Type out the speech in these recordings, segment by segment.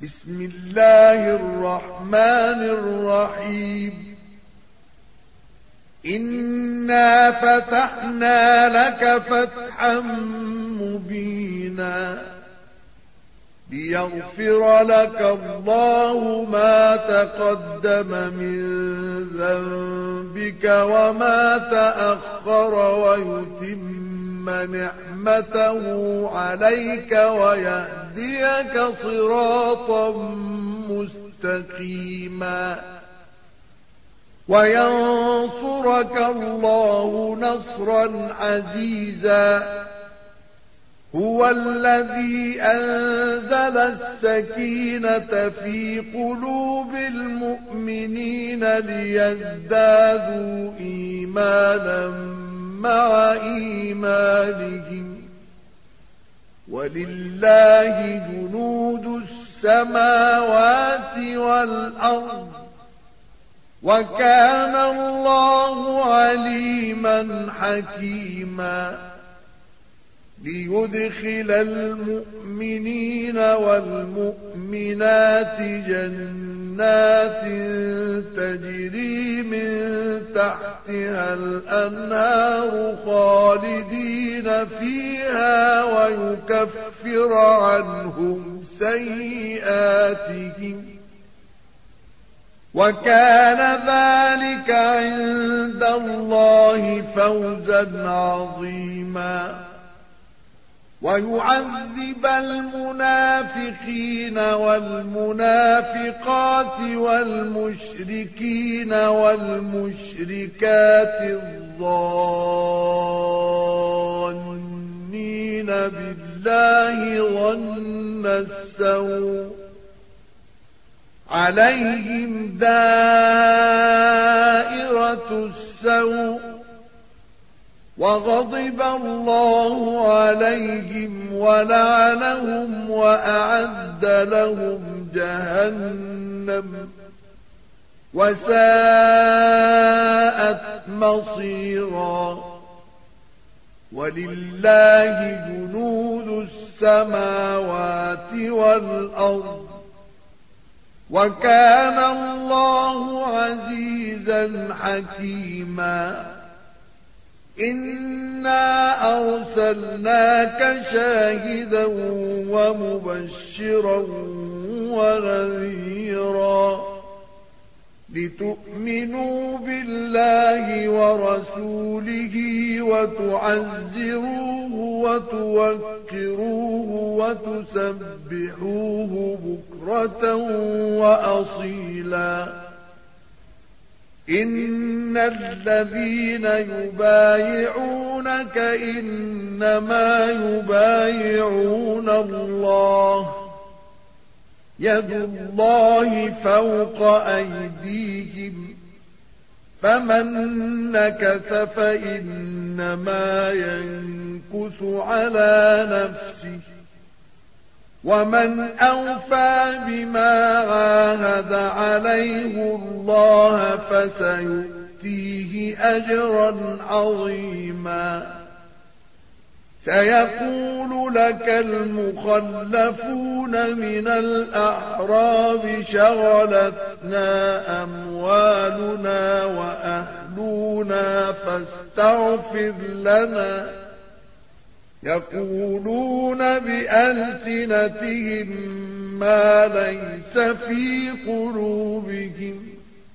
بسم الله الرحمن الرحيم إنا فتحنا لك فتحا مبينا ليغفر لك الله ما تقدم من ذنبك وما تأخر ويتم نعمته عليك ويهديك صراطا مستقيما وينصرك الله نصرا عزيزا هو الذي أنزل السكينة في قلوب المؤمنين ليزدادوا إيمانا مع إيمانهم ولله جنود السماوات والأرض وكان الله عليما حكيما ليدخل المؤمنين والمؤمنات جنات تجري من تحتها الأنهار خالدين فيها ويكفر عنهم سيئاتهم وكان ذلك عند الله فوزا عظيما ويعذب المنافقين والمنافقات والمشركين والمشركات الظانين بالله ظن السوء عليهم دائرة السوء وغضب الله عليهم ولعنهم وأعد لهم جهنم وساءت مصيرا ولله جنود السماوات والأرض وكان الله عزيزا حكيما إنا أرسلناك شاهدا ومبشرا ونذيرا لتؤمنوا بالله ورسوله وتعزروه وتوكروه وتسبحوه بكرة وأصيلا إن الذين يبايعونك إنما يبايعون الله يد الله فوق أيديهم فمن نكث فإنما ينكث على نفسه ومن أوفى بما عاهد عليه الله فسيؤتيه أجرا عظيما سيقول لك المخلفون من الأعراب شغلتنا أموالنا وأهلنا فاستغفر لنا يقولون بألسنتهم ما ليس في قلوبهم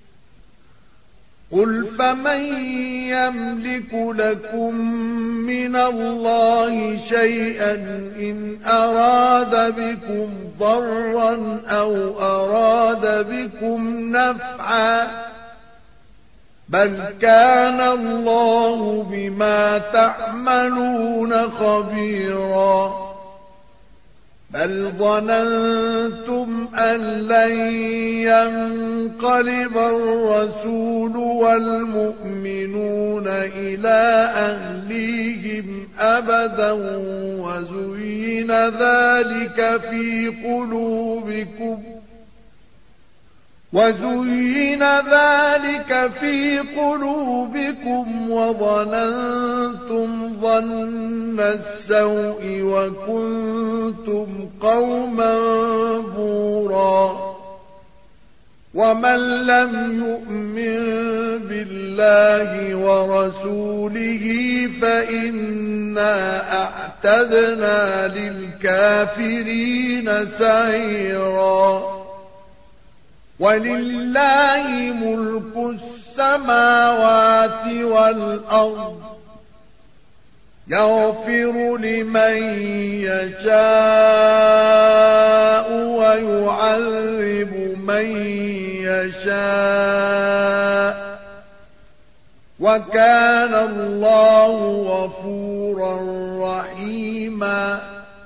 قل فمن يملك لكم من الله شيئا إن أراد بكم ضرا أو أراد بكم نفعا بل كان الله بما تعملون خبيرا بل ظننتم أن لن ينقلب الرسول والمؤمنون إلى أهليهم أبدا وزين ذلك في قلوبكم وظننتم ظن السوء وكنتم قوما بورا ومن لم يؤمن بالله ورسوله فإنا أعتدنا للكافرين سعيرا ولله ملك السماوات والأرض يغفر لمن يشاء ويعذب من يشاء وكان الله غفورا رحيما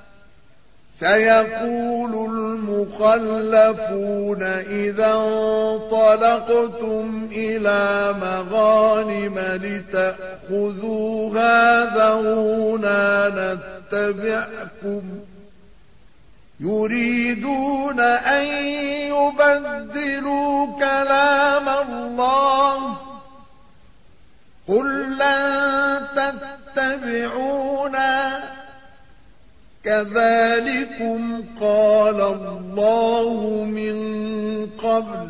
سيقول المخلفون إذا انطلقتم إلى مغانم لتأخذوها ذرونا نتبعكم يريدون أن يبدلوا كلام الله قل لن تتبعونا كذلكم قال الله من قبل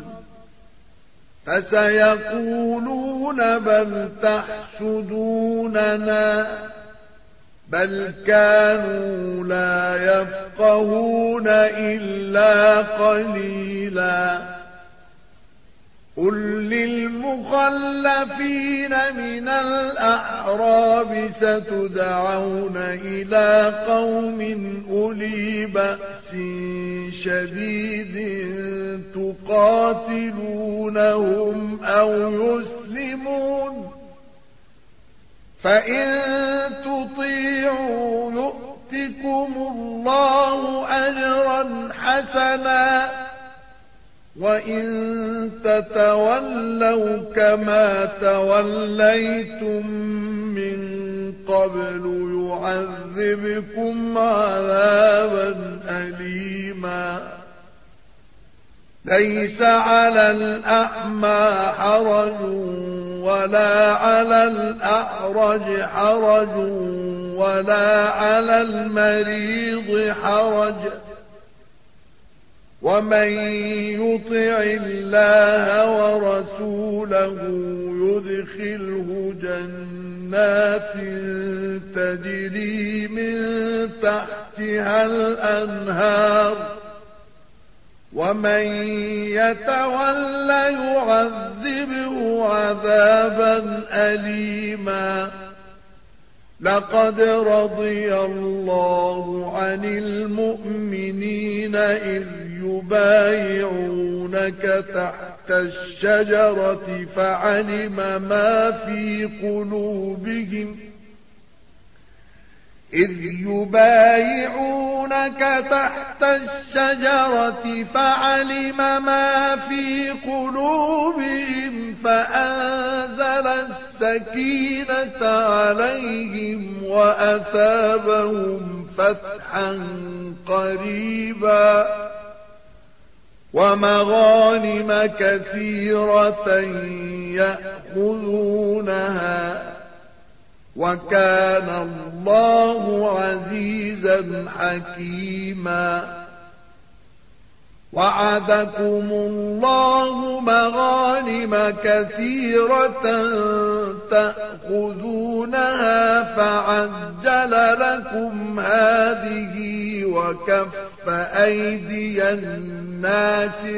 فسيقولون بل تحسدوننا بل كانوا لا يفقهون إلا قليلا قل للمخلفين من الأعراب ستدعون إلى قوم أولي بأس شديد تقاتلونهم أو يسلمون فإن تطيعوا يؤتكم الله أجرا حسنا وإن تتولوا كما توليتم من قبل يعذبكم عذابا أليما ليس على الأعمى حرج ولا على الأعرج حرج ولا على المريض حرج ومن يطع الله ورسوله يدخله جنات تجري من تحتها الأنهار ومن يتول يعذبه عذابا أليما لقد رضي الله عن المؤمنين إذ يبايعونك تحت الشجرة فعلم ما في قلوبهم فأنزل السكينة عليهم وأثابهم فتحا قريبا ومغانم كثيرة يأخذونها وكان الله عزيزا حكيما وعدكم الله مغانم كثيرة تأخذونها فعجل لكم هذه وكف أيدي الناس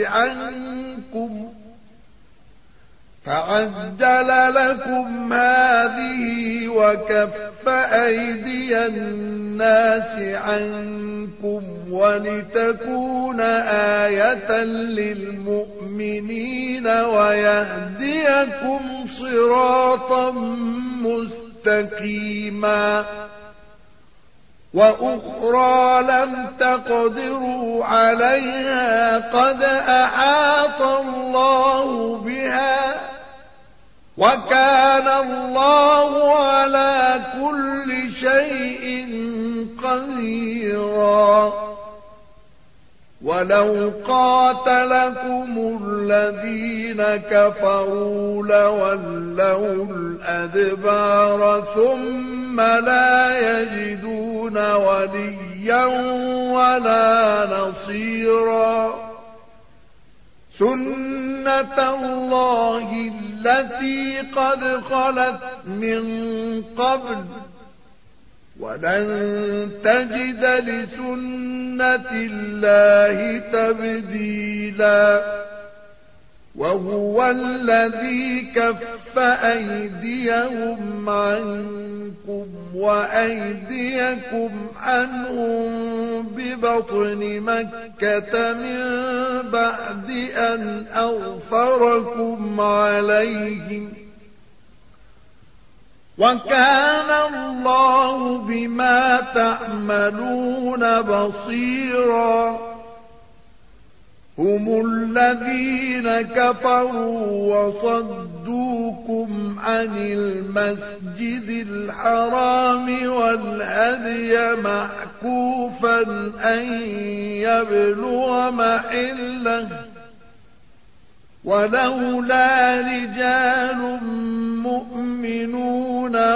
عنكم ولتكون آية للمؤمنين ويهديكم صراطا مستقيما وأخرى لم تقدروا عليها قد أحاط الله بها وكان الله على كل شيء قديرا ولو قاتلكم الذين كفروا لولوا الأدبار ثم لا يجدون وليا ولا نصيرا سُنَّةَ اللَّهِ الَّتِي قَدْ خَلَتْ مِن قَبْلُ وَلَن تَجِدَ لِسُنَّةِ اللَّهِ تَبْدِيلًا وَهُوَ الَّذِي كَفَّ أَيْدِيَهُمْ عَنكُمْ وَأَيْدِيَكُمْ عَنْهُم بِبَطْنِ مَكَّةَ مِن بَعْدِ أَنْ أَظْفَرَكُمْ عَلَيْهِمْ وَكَانَ اللَّهُ بِمَا تَعْمَلُونَ بَصِيرًا هُمُ الَّذِينَ كَفَرُوا وَصَدُّوكُمْ عَنِ الْمَسْجِدِ الْحَرَامِ وَالْهَدْيَ مَعْكُوفًا أَن يَبْلُغَ مَحِلَّهُ وَلَوْلَا رِجَالٌ مُّؤْمِنُونَ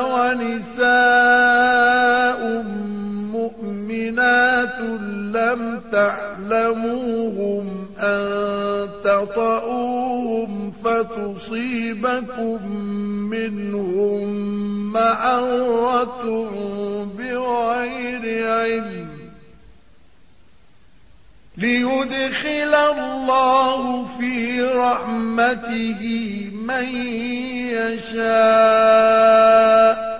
وَنِسَاءٌ مُّؤْمِنَاتٌ لَّمْ تَعْلَمُوهُمْ أَن تَطَئُوهُمْ فَتُصِيبَكُم مِّنْهُم مَّعَرَّةٌ بِغَيْرِ عِلْمٍ لِيُدْخِلَ اللَّهُ فِي رَحْمَتِهِ مَن يَشَاءُ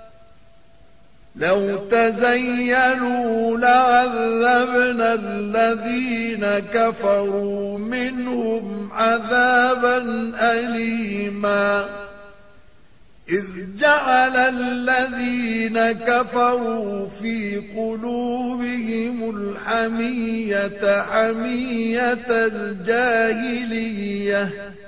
لَوْ تَزَيَّلُوا لَعَذَّبْنَا الَّذِينَ كَفَرُوا مِنْهُمْ عَذَابًا أَلِيمًا إِذْ جَعَلَ الَّذِينَ كَفَرُوا فِي قُلُوبِهِمُ الْحَمِيَّةَ حَمِيَّةَ الْجَاهِلِيَّةِ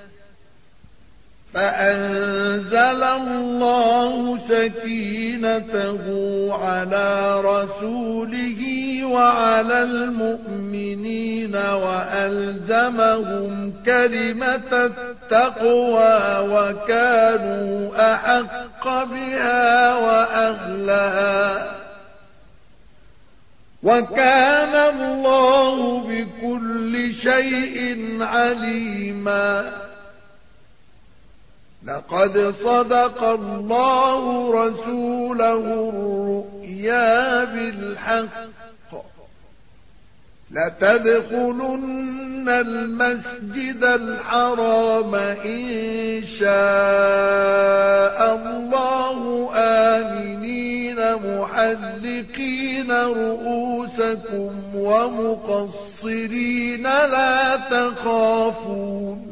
فَأَنزَلَ اللَّهُ سَكِينَتَهُ عَلَىٰ رَسُولِهِ وَعَلَى الْمُؤْمِنِينَ وَأَلْزَمَهُمْ كَلِمَةَ التَّقْوَىٰ وَكَانُوا أَحَقَّ بِهَا وَأَهْلَهَا وَكَانَ اللَّهُ بِكُلِّ شَيْءٍ عَلِيمًا لَقَدْ صَدَقَ اللَّهُ رَسُولَهُ الرُّؤْيَا بِالْحَقِّ لَتَدْخُلُنَّ الْمَسْجِدَ الْحَرَامَ إِن شَاءَ اللَّهُ آمِنِينَ مُحَلِّقِينَ رُءُوسَكُمْ وَمُقَصِّرِينَ لَا تَخَافُونَ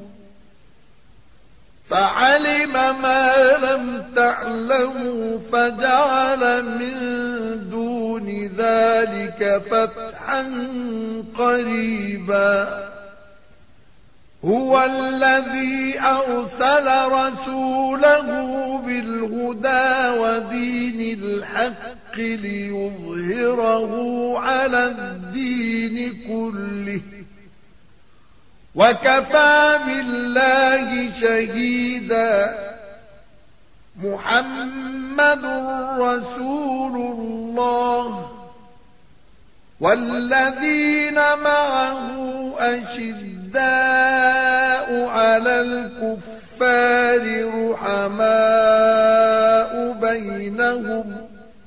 فَعَلِمَ مَا لَمْ تَعْلَمُوا فَجَعَلَ مِن دُونِ ذَلِكَ فَتْحًا قَرِيبًا هُوَ الَّذِي أَرْسَلَ رَسُولَهُ بِالْهُدَىٰ وَدِينِ الْحَقِّ لِيُظْهِرَهُ عَلَى الدِّينِ كُلِّهِ وَكَفَىٰ بِاللَّهِ شَهِيدًا مُحَمَّدٌ رَّسُولُ اللَّهِ وَالَّذِينَ مَعَهُ أَشِدَّاءُ عَلَى الْكُفَّارِ رُحَمَاءُ بَيْنَهُمْ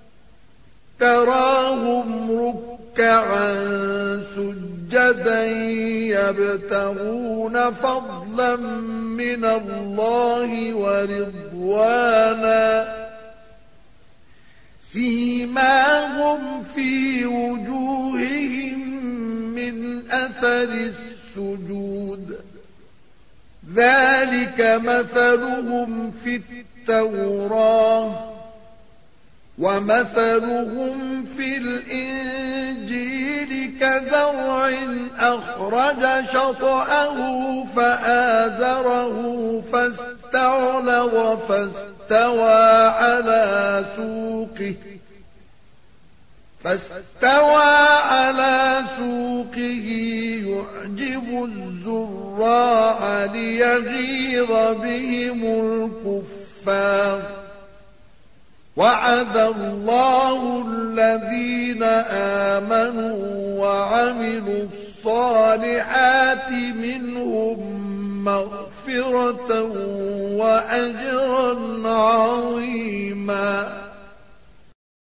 تَرَاهُمْ رُكَّعًا سُجَّدًا يَبْتَغُونَ فَضْلًا مِّنَ اللَّهِ وَرِضْوَانًا سِيمَاهُمْ فِي وُجُوهِهِم مِّنْ أَثَرِ السُّجُودِ ذَلِكَ مَثَلُهُمْ فِي التَّوْرَاةِ وَمَثَلُهُمْ فِي الْإِنجِيلِ كَزَرْعٍ أَخْرَجَ شَطْأَهُ فَآزَرَهُ فَاسْتَغْلَظَ فاستوى على سوقه يعجب الزراع ليغيظ بهم الكفار وعد الله الذين آمنوا وعملوا الصالحات منهم مغفرة وأجرا عظيما.